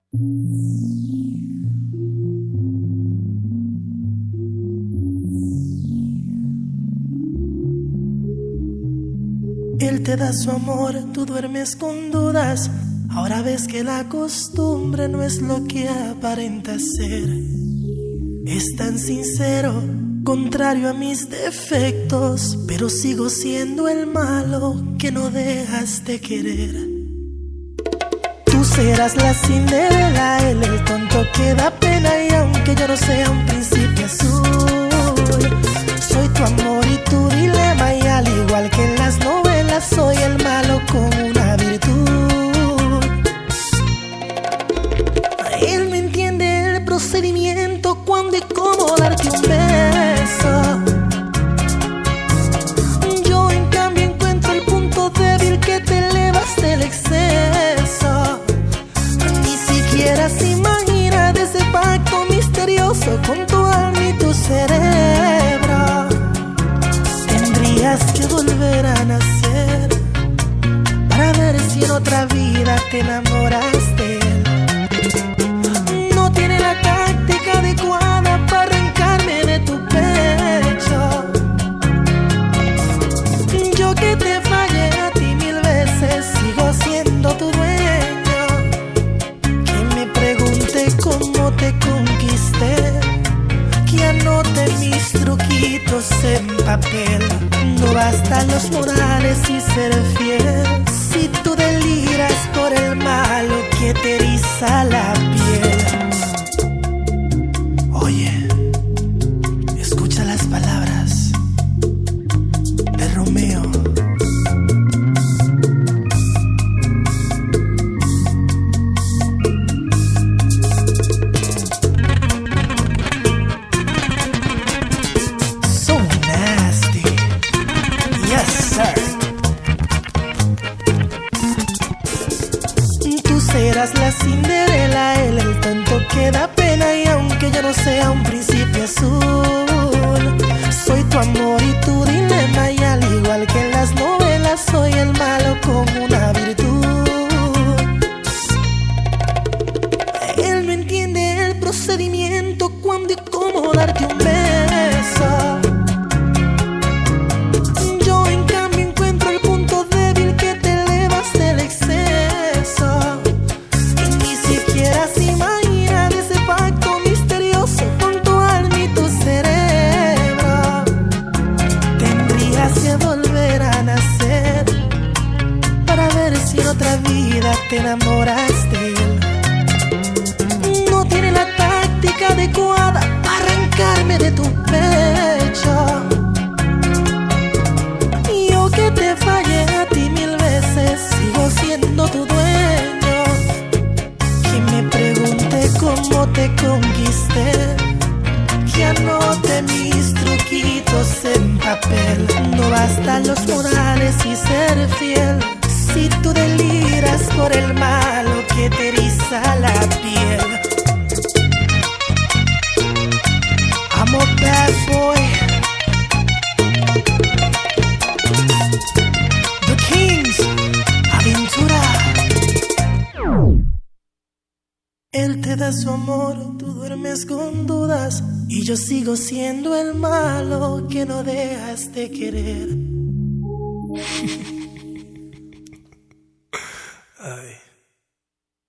Él te da su amor, tú duermes con dudas. Ahora ves que la costumbre no es lo que aparenta ser. Es tan sincero, contrario a mis defectos, pero sigo siendo el malo que no dejas de querer. Tú serás la Cinderela, él el tonto que da pena. Y aunque yo no sea un príncipe azul, soy tu amor y tu dilema. Y al igual que en las novelas, soy el malo con una virtud. Él me entiende el procedimiento, cuándo y cómo darte un beso. Yo en cambio encuentro el punto débil, que te elevas del exceso. Ni siquiera se imagina de ese pacto misterioso con tu alma y tu cerebro. Tendrías que volver a nacer para ver si en otra vida te enamoras de él. No tiene la táctica adecuada para arrancarme de tu pecho. Yo que te fallé a ti 1000 veces, sigo siendo tu dueño. Que me pregunte cómo te conquisté, que anote mis truquitos en papel. No bastan los morales y ser fiel, si tú deliras por el malo que te eriza la piel. Oye, escucha las palabras de Romeo. So nasty, yes sir. Tú serás la Cinderela, él el tonto que da pena. Y aunque yo no sea un príncipe azul, soy tu amor y tu dilema. Y al igual que en las novelas, soy el malo con una virtud. Él no entiende el procedimiento, cuándo y cómo darte un beso. Yo en cambio encuentro el punto débil, que te elevas del exceso. Y ni siquiera se imagina de ese pacto misterioso con tu alma y tu cerebro. Tendrías que volver a nacer para ver si en otra vida te enamoras de él. No tiene la táctica adecuada para arrancarme de tu pecho. Yo que te fallé a ti 1000 veces, sigo siendo tu dueño. Que me pregunte cómo te conquisté, que anote mis truquitos en papel. No bastan los morales y ser fiel, si tú deliras por el malo que te eriza la piel. I'm a bad boy, The Kings, Aventura. Él te da su amor, tú duermes con dudas. Y yo sigo siendo el malo que no dejas de querer.